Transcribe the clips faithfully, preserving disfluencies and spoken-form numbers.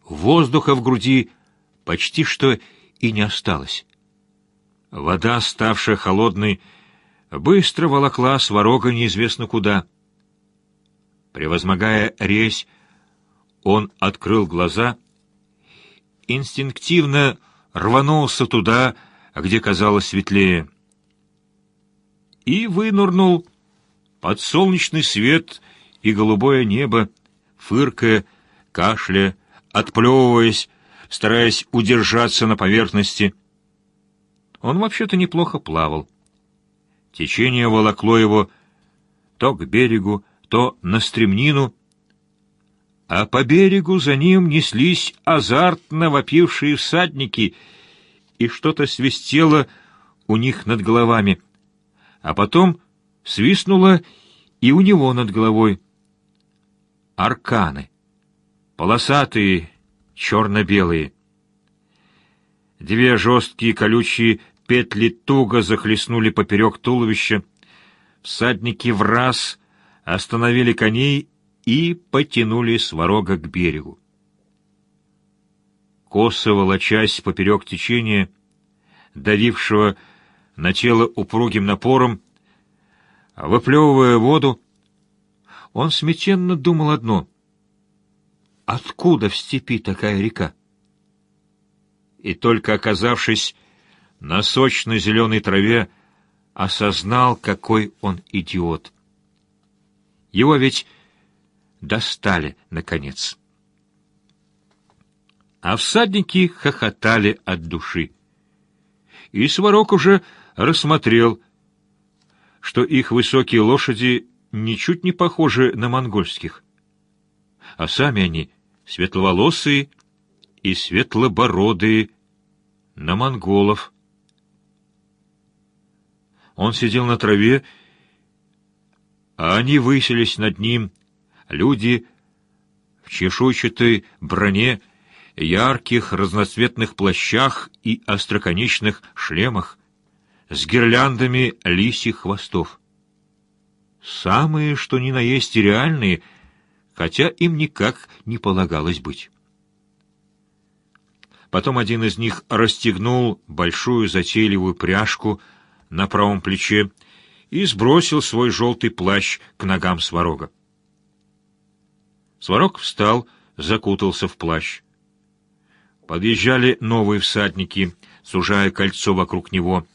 воздуха в груди почти что и не осталось. Вода, ставшая холодной, быстро волокла Сварога неизвестно куда. Превозмогая резь, он открыл глаза, инстинктивно рванулся туда, где казалось светлее, и вынырнул под солнечный свет и голубое небо, фыркая, кашляя, отплевываясь, стараясь удержаться на поверхности. Он вообще-то неплохо плавал. Течение волокло его то к берегу, то на стремнину, а по берегу за ним неслись азартно вопившие всадники, и что-то свистело у них над головами, а потом свистнуло и у него над головой. Арканы, полосатые, черно-белые. Две жесткие колючие петли туго захлестнули поперек туловища. Всадники враз остановили коней и потянули Сварога к берегу. Косо волочась поперек течения, давившего на тело упругим напором, выплевывая воду, он смятенно думал одно: откуда в степи такая река? И только оказавшись на сочной зеленой траве, осознал, какой он идиот. Его ведь достали, наконец. А всадники хохотали от души. И Сварог уже рассмотрел, что их высокие лошади ничуть не похожи на монгольских, а сами они светловолосые и светлобородые, на монголов. Он сидел на траве, а они высились над ним, люди в чешуйчатой броне, ярких разноцветных плащах и остроконечных шлемах, с гирляндами лисьих хвостов. Самые, что ни на есть, реальные, хотя им никак не полагалось быть. Потом один из них расстегнул большую затейливую пряжку на правом плече и сбросил свой желтый плащ к ногам Сварога. Сварог встал, закутался в плащ. Подъезжали новые всадники, сужая кольцо вокруг него.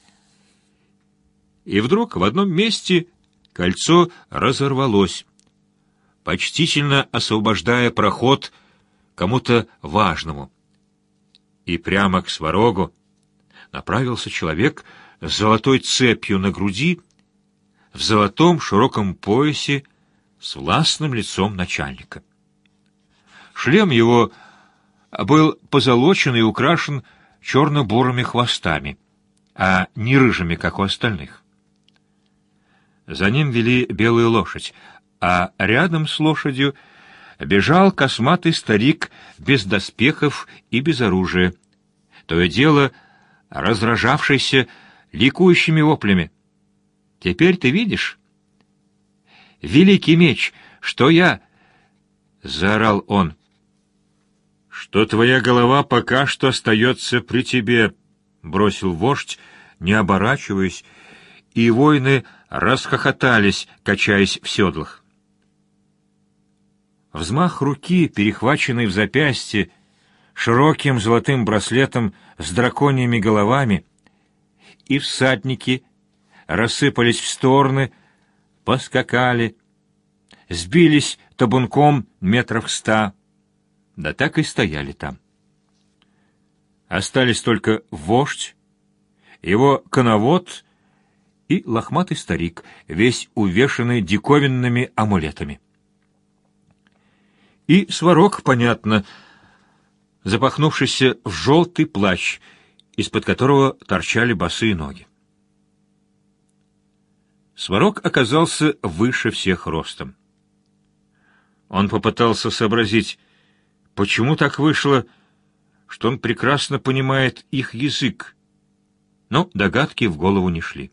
И вдруг в одном месте кольцо разорвалось, почтительно освобождая проход кому-то важному. И прямо к Сварогу направился человек с золотой цепью на груди, в золотом широком поясе, с властным лицом начальника. Шлем его был позолочен и украшен черно-бурыми хвостами, а не рыжими, как у остальных. За ним вели белую лошадь, а рядом с лошадью бежал косматый старик без доспехов и без оружия, то и дело разражавшийся ликующими воплями. «Теперь ты видишь? Великий меч, что я...» — заорал он. «Что твоя голова пока что остается при тебе», — бросил вождь, не оборачиваясь, и воины расхохотались, качаясь в седлах. Взмах руки, перехваченный в запястье, широким золотым браслетом с драконьими головами, и всадники рассыпались в стороны, поскакали, сбились табунком метров ста, да так и стояли там. Остались только вождь, его коновод и лохматый старик, весь увешанный диковинными амулетами. И Сварог, понятно, запахнувшийся в желтый плащ, из-под которого торчали босые ноги. Сварог оказался выше всех ростом. Он попытался сообразить, почему так вышло, что он прекрасно понимает их язык, но догадки в голову не шли.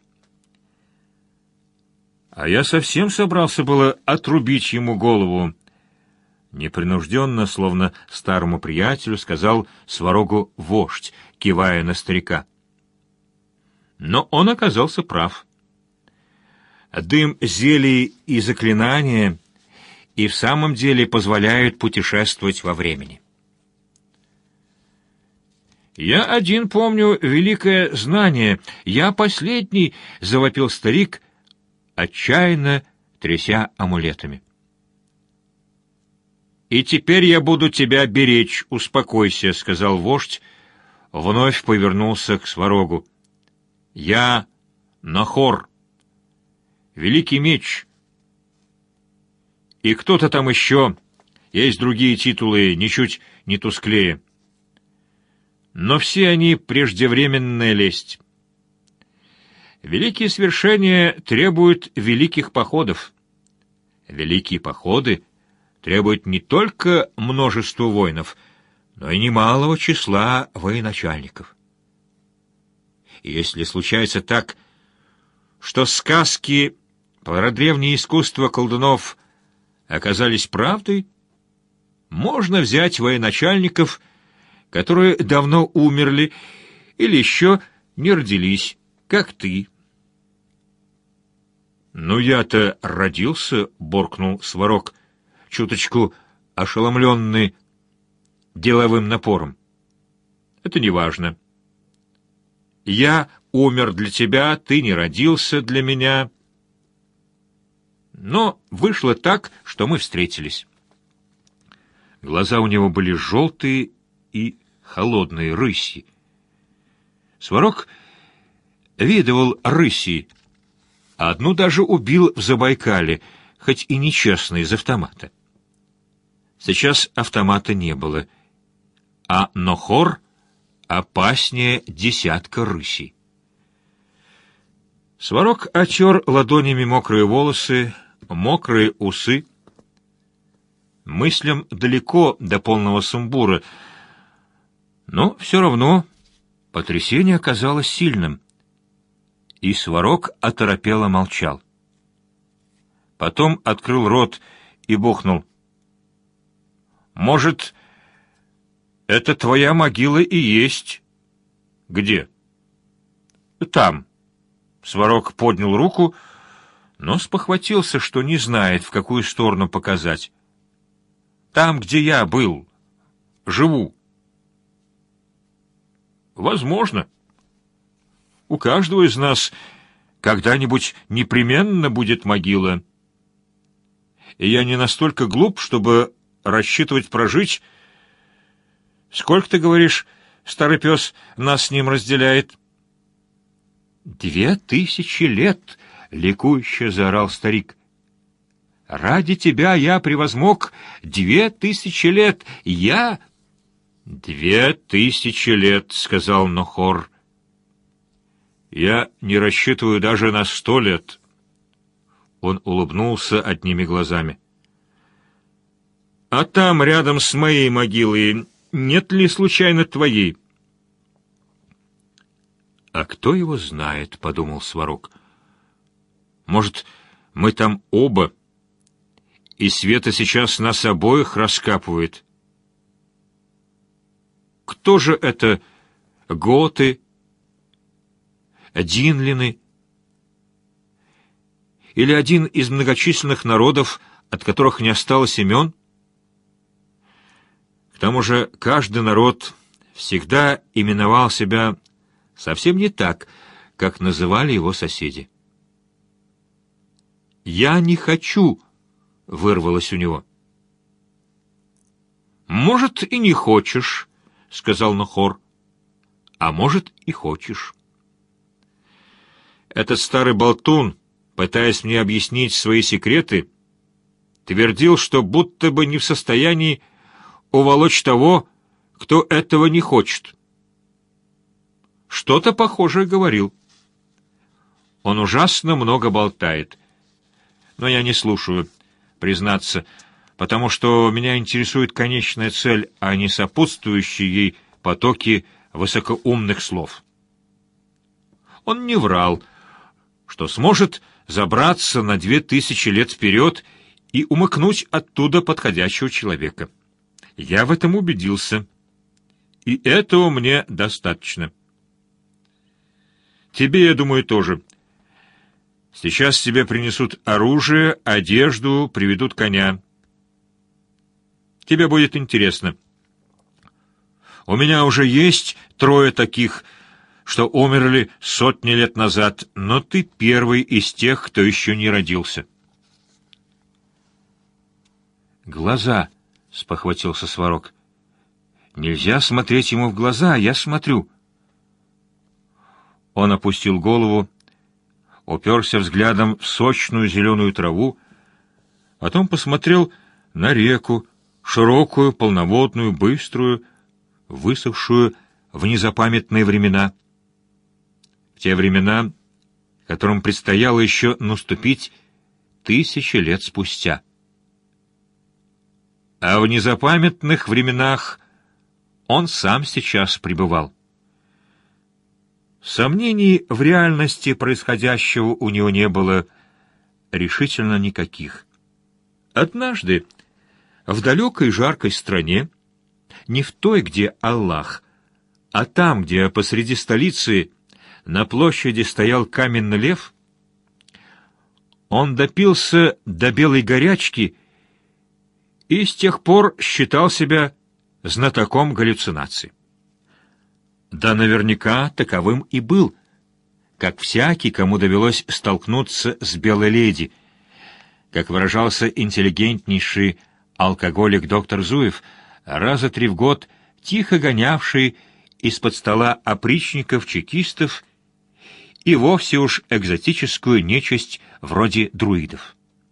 А я совсем собрался было отрубить ему голову. Непринужденно, словно старому приятелю, сказал Сварогу вождь, кивая на старика. Но он оказался прав. Дым зелий и заклинания и в самом деле позволяют путешествовать во времени. «Я один помню великое знание. Я последний!» — завопил старик, отчаянно тряся амулетами. «И теперь я буду тебя беречь, успокойся», — сказал вождь, вновь повернулся к Сварогу. «Я Нохор, великий меч. И кто-то там еще, есть другие титулы, ничуть не тусклее. Но все они преждевременная лесть. Великие свершения требуют великих походов. Великие походы требуют не только множества воинов, но и немалого числа военачальников. И если случается так, что сказки про древнее искусство колдунов оказались правдой, можно взять военачальников, которые давно умерли или еще не родились, как ты. «Ну я-то родился», — буркнул Сварог, чуточку ошеломленный деловым напором. «Это не важно. Я умер для тебя, ты не родился для меня. Но вышло так, что мы встретились». Глаза у него были желтые и холодные, рыси. Сварог видывал рыси, а одну даже убил в Забайкале, хоть и нечестно, из автомата. Сейчас автомата не было, а Нохор опаснее десятка рысей. Сварог отер ладонями мокрые волосы, мокрые усы. Мыслям далеко до полного сумбура, но все равно потрясение оказалось сильным, и Сварог оторопело молчал. Потом открыл рот и бухнул. «Может, это твоя могила и есть?» «Где?» «Там». Сварог поднял руку, но спохватился, что не знает, в какую сторону показать. «Там, где я был, живу». «Возможно. У каждого из нас когда-нибудь непременно будет могила. И я не настолько глуп, чтобы рассчитывать прожить. Сколько, ты говоришь, старый пес нас с ним разделяет?» «Две тысячи лет!» — ликующе заорал старик. «Ради тебя я превозмог две тысячи лет! Я...» «Две тысячи лет!» — сказал Нохор. «Я не рассчитываю даже на сто лет». Он улыбнулся одними глазами. «А там, рядом с моей могилой, нет ли случайно твоей?» «А кто его знает?» — подумал Сварог. «Может, мы там оба, и Света сейчас нас обоих раскапывает? Кто же это? Готы? Динлины? Или один из многочисленных народов, от которых не осталось имен? К тому же каждый народ всегда именовал себя совсем не так, как называли его соседи. «Я не хочу», — вырвалось у него. «Может, и не хочешь», — сказал Нохор, — «а может, и хочешь». Этот старый болтун, пытаясь мне объяснить свои секреты, твердил, что будто бы не в состоянии уволочь того, кто этого не хочет. Что-то похожее говорил. Он ужасно много болтает, но я не слушаю, признаться, потому что меня интересует конечная цель, а не сопутствующие ей потоки высокоумных слов. Он не врал, что сможет забраться на две тысячи лет вперед и умыкнуть оттуда подходящего человека. Я в этом убедился, и этого мне достаточно. Тебе, я думаю, тоже. Сейчас тебе принесут оружие, одежду, приведут коня. Тебе будет интересно. У меня уже есть трое таких, что умерли сотни лет назад, но ты первый из тех, кто еще не родился. Глаза, — спохватился Сварог. Нельзя смотреть ему в глаза, я смотрю. Он опустил голову, уперся взглядом в сочную зеленую траву, потом посмотрел на реку, широкую, полноводную, быструю, высохшую в незапамятные времена. В те времена, которым предстояло еще наступить тысячи лет спустя. А в незапамятных временах он сам сейчас пребывал. Сомнений в реальности происходящего у него не было решительно никаких. Однажды в далекой жаркой стране, не в той, где Аллах, а там, где посреди столицы на площади стоял каменный лев, он допился до белой горячки и с тех пор считал себя знатоком галлюцинаций. Да наверняка таковым и был, как всякий, кому довелось столкнуться с белой леди, как выражался интеллигентнейший алкоголик доктор Зуев, раза три в год тихо гонявший из-под стола опричников-чекистов и вовсе уж экзотическую нечисть вроде друидов.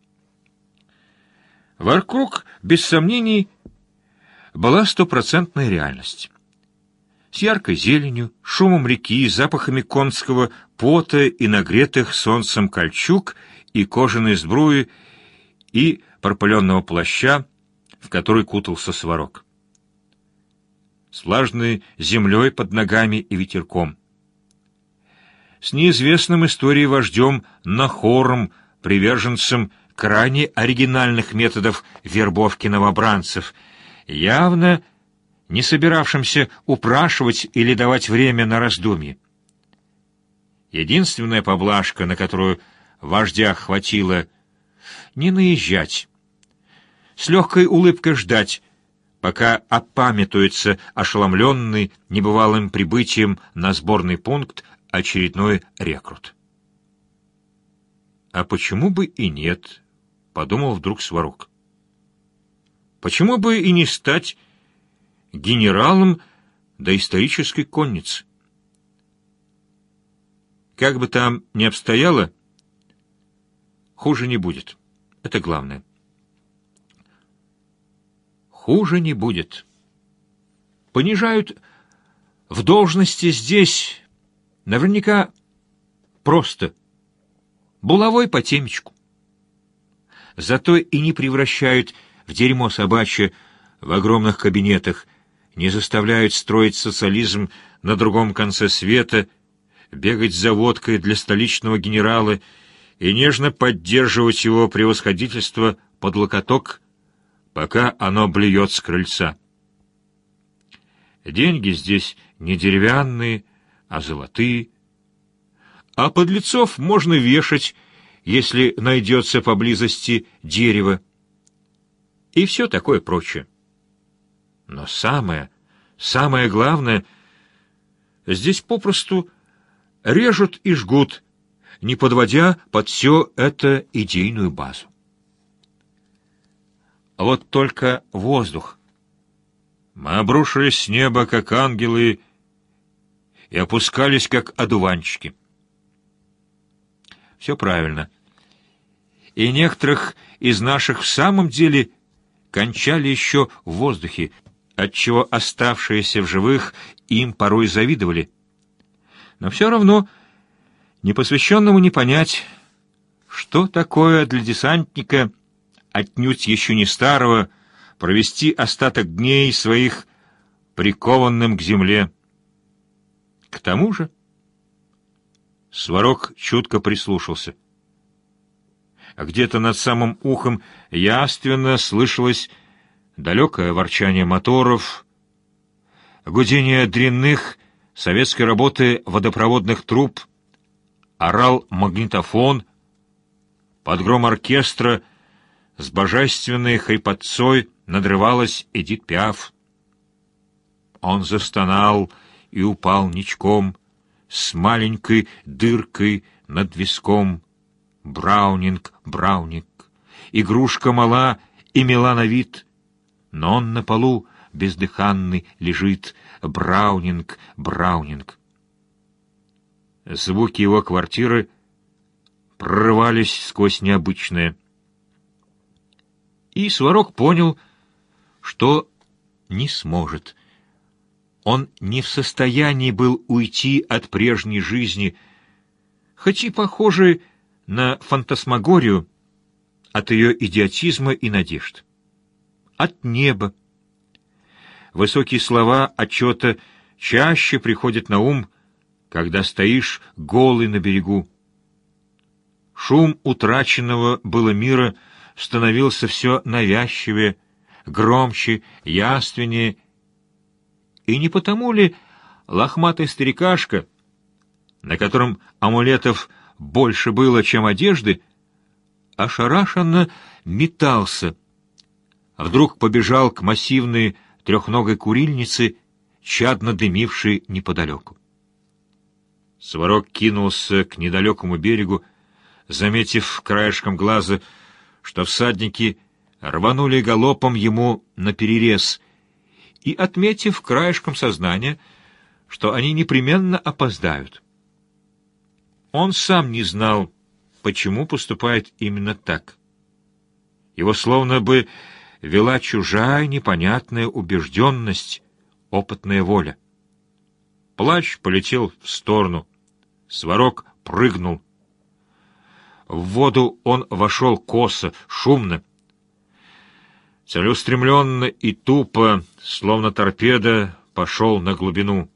Вокруг, без сомнений, была стопроцентная реальность. С яркой зеленью, шумом реки, запахами конского пота и нагретых солнцем кольчуг и кожаной сбруи и пропыленного плаща, в который кутался Сварог. С влажной землей под ногами и ветерком. С неизвестным историей вождем Нахором, приверженцем крайне оригинальных методов вербовки новобранцев, явно не собиравшимся упрашивать или давать время на раздумье. Единственная поблажка, на которую вождя хватило, не наезжать, с легкой улыбкой ждать, пока опамятуется ошеломленный небывалым прибытием на сборный пункт очередной рекрут. «А почему бы и нет?» — подумал вдруг Сварог. «Почему бы и не стать генералом доисторической конницы? Как бы там ни обстояло, хуже не будет. Это главное. Хуже не будет. Понижают в должности здесь наверняка просто булавой по темечку. Зато и не превращают в дерьмо собачье в огромных кабинетах, не заставляют строить социализм на другом конце света, бегать за водкой для столичного генерала и нежно поддерживать его превосходительство под локоток, пока оно блюет с крыльца. Деньги здесь не деревянные, а золотые, а подлецов можно вешать, если найдется поблизости дерево, и все такое прочее. Но самое, самое главное, здесь попросту режут и жгут, не подводя под все это идейную базу. А вот только воздух. Мы обрушились с неба, как ангелы, и опускались, как одуванчики. Все правильно. И некоторых из наших в самом деле кончали еще в воздухе, отчего оставшиеся в живых им порой завидовали. Но все равно непосвященному не понять, что такое для десантника, отнюдь еще не старого, провести остаток дней своих прикованным к земле. К тому же Сварог чутко прислушался. Где-то над самым ухом явственно слышалось далекое ворчание моторов, гудение дрянных советской работы водопроводных труб, орал магнитофон, под гром оркестра с божественной хрипотцой надрывалась Эдит Пиаф. Он застонал и упал ничком, с маленькой дыркой над виском. Браунинг, Браунинг, игрушка мала и мила на вид, но он на полу бездыханный лежит. Браунинг, Браунинг. Звуки его квартиры прорывались сквозь необычное. И Сварог понял, что не сможет. Он не в состоянии был уйти от прежней жизни, хоть и похожей на фантасмагорию, от ее идиотизма и надежд. От неба. Высокие слова отчета чаще приходят на ум, когда стоишь голый на берегу. Шум утраченного было мира становился все навязчивее, громче, явственнее. И не потому ли лохматый старикашка, на котором амулетов больше было, чем одежды, ошарашенно метался, вдруг побежал к массивной трехногой курильнице, чадно дымившей неподалеку. Сварог кинулся к недалекому берегу, заметив краешком глаза, что всадники рванули галопом ему наперерез, и отметив краешком сознания, что они непременно опоздают. Он сам не знал, почему поступает именно так. Его словно бы вела чужая непонятная убежденность, опытная воля. Плащ полетел в сторону. Сварог прыгнул. В воду он вошел косо, шумно. Целеустремленно и тупо, словно торпеда, пошел на глубину.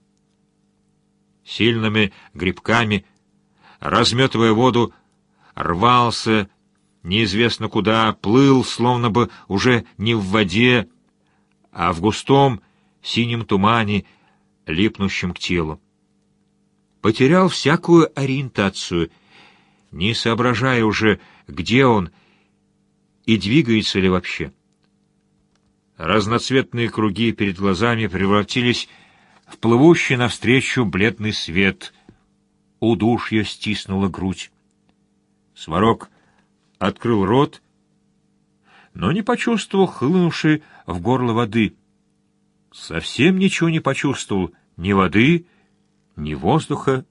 Сильными грибками, разметывая воду, рвался неизвестно куда, плыл, словно бы уже не в воде, а в густом синем тумане, липнущем к телу. Потерял всякую ориентацию, не соображая уже, где он и двигается ли вообще. Разноцветные круги перед глазами превратились в плывущий навстречу бледный свет. Удушье стиснуло грудь. Сварог открыл рот, но не почувствовал хлынувшей в горло воды. Совсем ничего не почувствовал, ни воды, ни воздуха.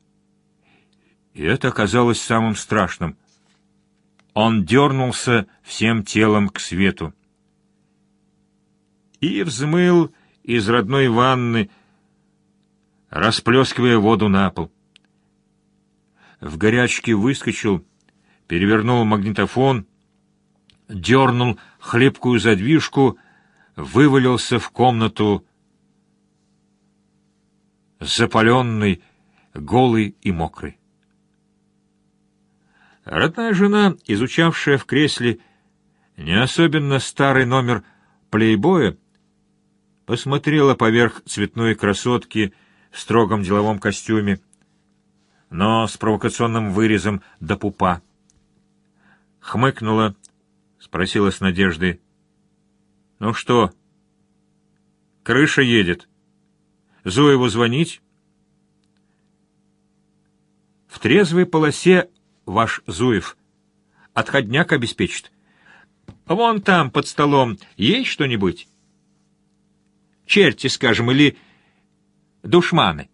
И это оказалось самым страшным. Он дернулся всем телом к свету и взмыл из родной ванны, расплескивая воду на пол. В горячке выскочил, перевернул магнитофон, дернул хлипкую задвижку, вывалился в комнату, запаленный, голый и мокрый. Родная жена, изучавшая в кресле не особенно старый номер «Плейбоя», посмотрела поверх цветной красотки в строгом деловом костюме, но с провокационным вырезом до пупа. Хмыкнула, спросила с надеждой: «Ну что, крыша едет? Зуеву звонить?» «В трезвой полосе ваш Зуев. Отходняк обеспечит. Вон там, под столом, есть что-нибудь? Черти, скажем, или душманы?»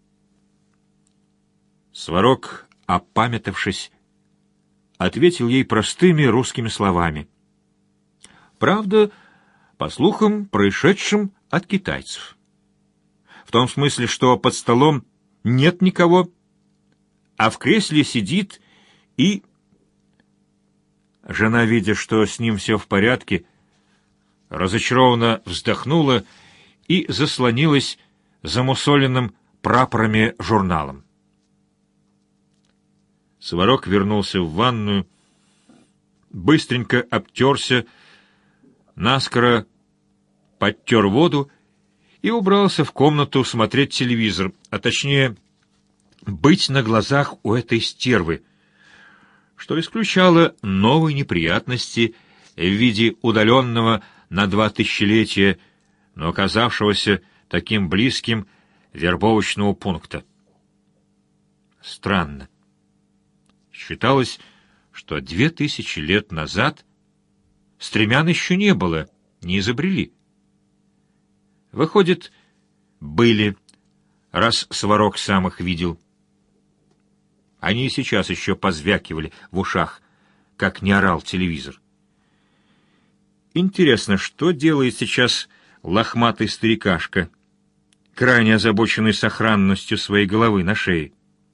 Сварог, опамятавшись, ответил ей простыми русскими словами. Правда, по слухам, происшедшим от китайцев. В том смысле, что под столом нет никого, а в кресле сидит и... Жена, видя, что с ним все в порядке, разочарованно вздохнула и заслонилась замусоленным прапорами журналом. Сварог вернулся в ванную, быстренько обтерся, наскоро подтер воду и убрался в комнату смотреть телевизор, а точнее быть на глазах у этой стервы, что исключало новые неприятности в виде удаленного на два тысячелетия, но оказавшегося таким близким вербовочного пункта. Странно. Считалось, что две тысячи лет назад стремян еще не было, не изобрели. Выходит, были, раз Сварог сам их видел. Они и сейчас еще позвякивали в ушах, как не орал телевизор. Интересно, что делает сейчас лохматый старикашка, крайне озабоченный сохранностью своей головы на шее?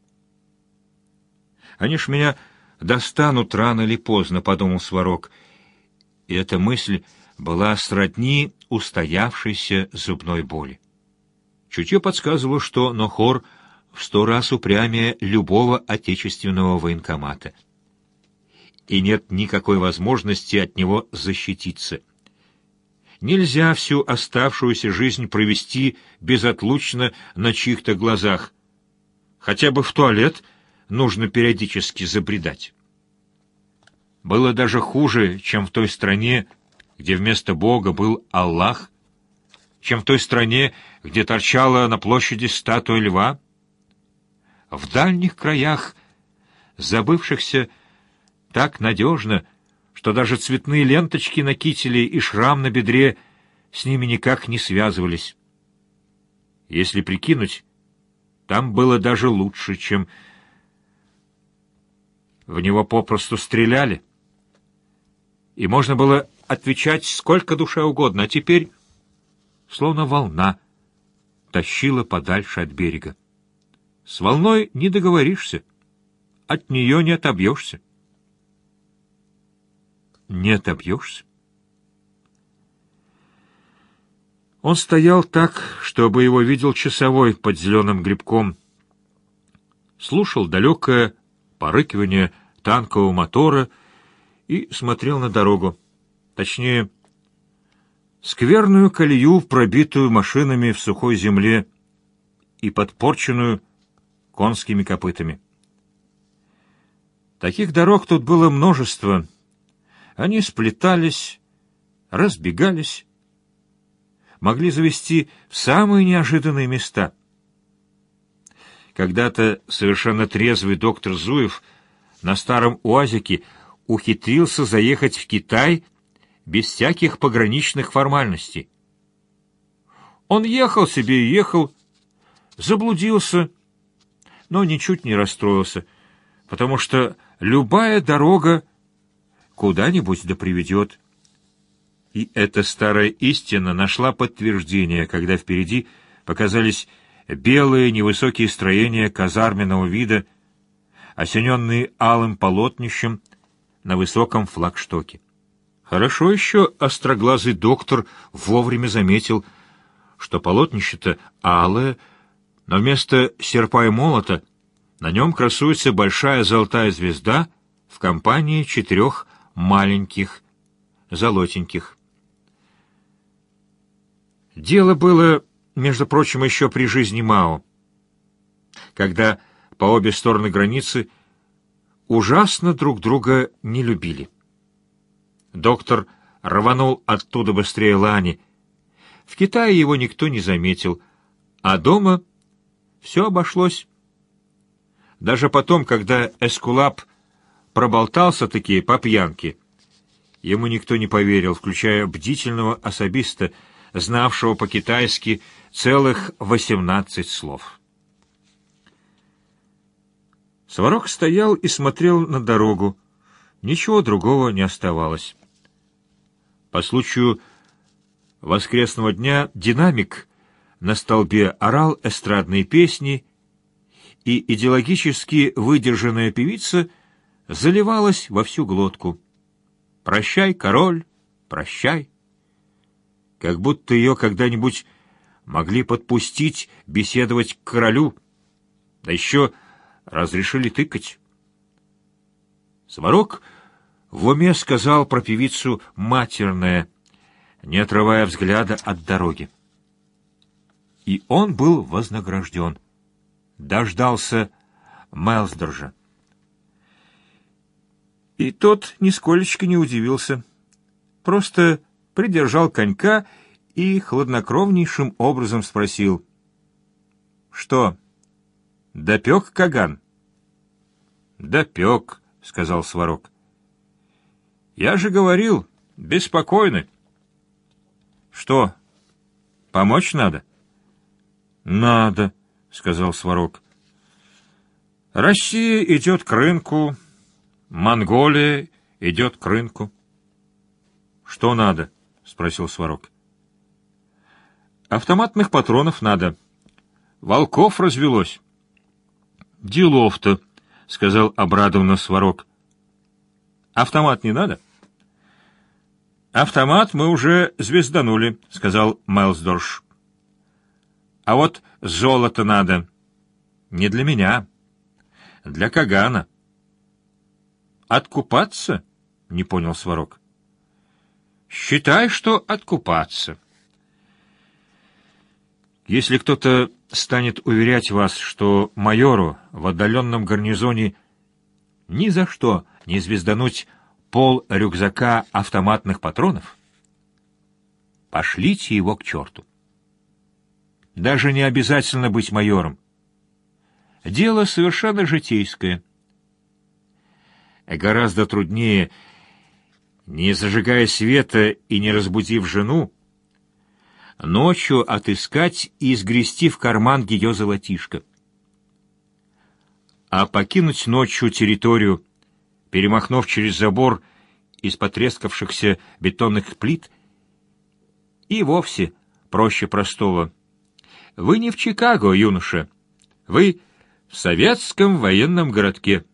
Они ж меня достанут рано или поздно, — подумал Сварог, и эта мысль была сродни устоявшейся зубной боли. Чутье подсказывало, что Нохор в сто раз упрямее любого отечественного военкомата, и нет никакой возможности от него защититься. Нельзя всю оставшуюся жизнь провести безотлучно на чьих-то глазах. Хотя бы в туалет нужно периодически забредать. Было даже хуже, чем в той стране, где вместо Бога был Аллах, чем в той стране, где торчала на площади статуя льва. В дальних краях, забывшихся так надежно, что даже цветные ленточки на кителе и шрам на бедре с ними никак не связывались. Если прикинуть, там было даже лучше, чем в него попросту стреляли, и можно было отвечать сколько душе угодно, а теперь, словно волна, тащила подальше от берега. С волной не договоришься, от нее не отобьешься. Не отобьешься? Он стоял так, чтобы его видел часовой под зеленым грибком, слушал далекое порыкивание танкового мотора и смотрел на дорогу, точнее, скверную колею, пробитую машинами в сухой земле и подпорченную конскими копытами. Таких дорог тут было множество. Они сплетались, разбегались, могли завести в самые неожиданные места. Когда-то совершенно трезвый доктор Зуев на старом УАЗике ухитрился заехать в Китай без всяких пограничных формальностей. Он ехал себе и ехал, заблудился, но ничуть не расстроился, потому что любая дорога куда-нибудь да приведет. И эта старая истина нашла подтверждение, когда впереди показались белые невысокие строения казарменного вида, осененные алым полотнищем на высоком флагштоке. Хорошо еще остроглазый доктор вовремя заметил, что полотнище-то алое, но вместо серпа и молота на нем красуется большая золотая звезда в компании четырех маленьких, золотеньких. Дело было, между прочим, еще при жизни Мао, когда по обе стороны границы ужасно друг друга не любили. Доктор рванул оттуда быстрее лани. В Китае его никто не заметил, а дома все обошлось. Даже потом, когда Эскулап проболтался-таки по пьянке, ему никто не поверил, включая бдительного особиста, знавшего по-китайски целых восемнадцать слов. Сварог стоял и смотрел на дорогу. Ничего другого не оставалось. По случаю воскресного дня динамик на столбе орал эстрадные песни, и идеологически выдержанная певица заливалась во всю глотку. «Прощай, король, прощай!» Как будто ее когда-нибудь могли подпустить беседовать к королю, да еще разрешили тыкать. Сварог В уме сказал про певицу матерное, не отрывая взгляда от дороги. И он был вознагражден. Дождался Мэлсдоржа. И тот нисколечко не удивился. Просто придержал конька и хладнокровнейшим образом спросил: «Что, допек Каган?» «Допек», — сказал Сварог. «Я же говорил, беспокойны». «Что, помочь надо?» «Надо», — сказал Сварог. «Россия идет к рынку, Монголия идет к рынку». «Что надо?» — спросил Сварог. «Автоматных патронов надо. Волков развелось». «Делов-то», — сказал обрадованно Сварог. «Автомат не надо?» «Автомат мы уже звезданули», — сказал Мэлсдорж. «А вот золото надо. Не для меня, для Кагана». «Откупаться?» — не понял Сварог. «Считай, что откупаться. Если кто-то станет уверять вас, что майору в отдаленном гарнизоне ни за что не звездануть пол рюкзака автоматных патронов, пошлите его к черту. Даже не обязательно быть майором. Дело совершенно житейское. Гораздо труднее, не зажигая света и не разбудив жену, ночью отыскать и сгрести в карман ее золотишко. А покинуть ночью территорию, перемахнув через забор из потрескавшихся бетонных плит, и вовсе проще простого. Вы не в Чикаго, юноша, вы в советском военном городке.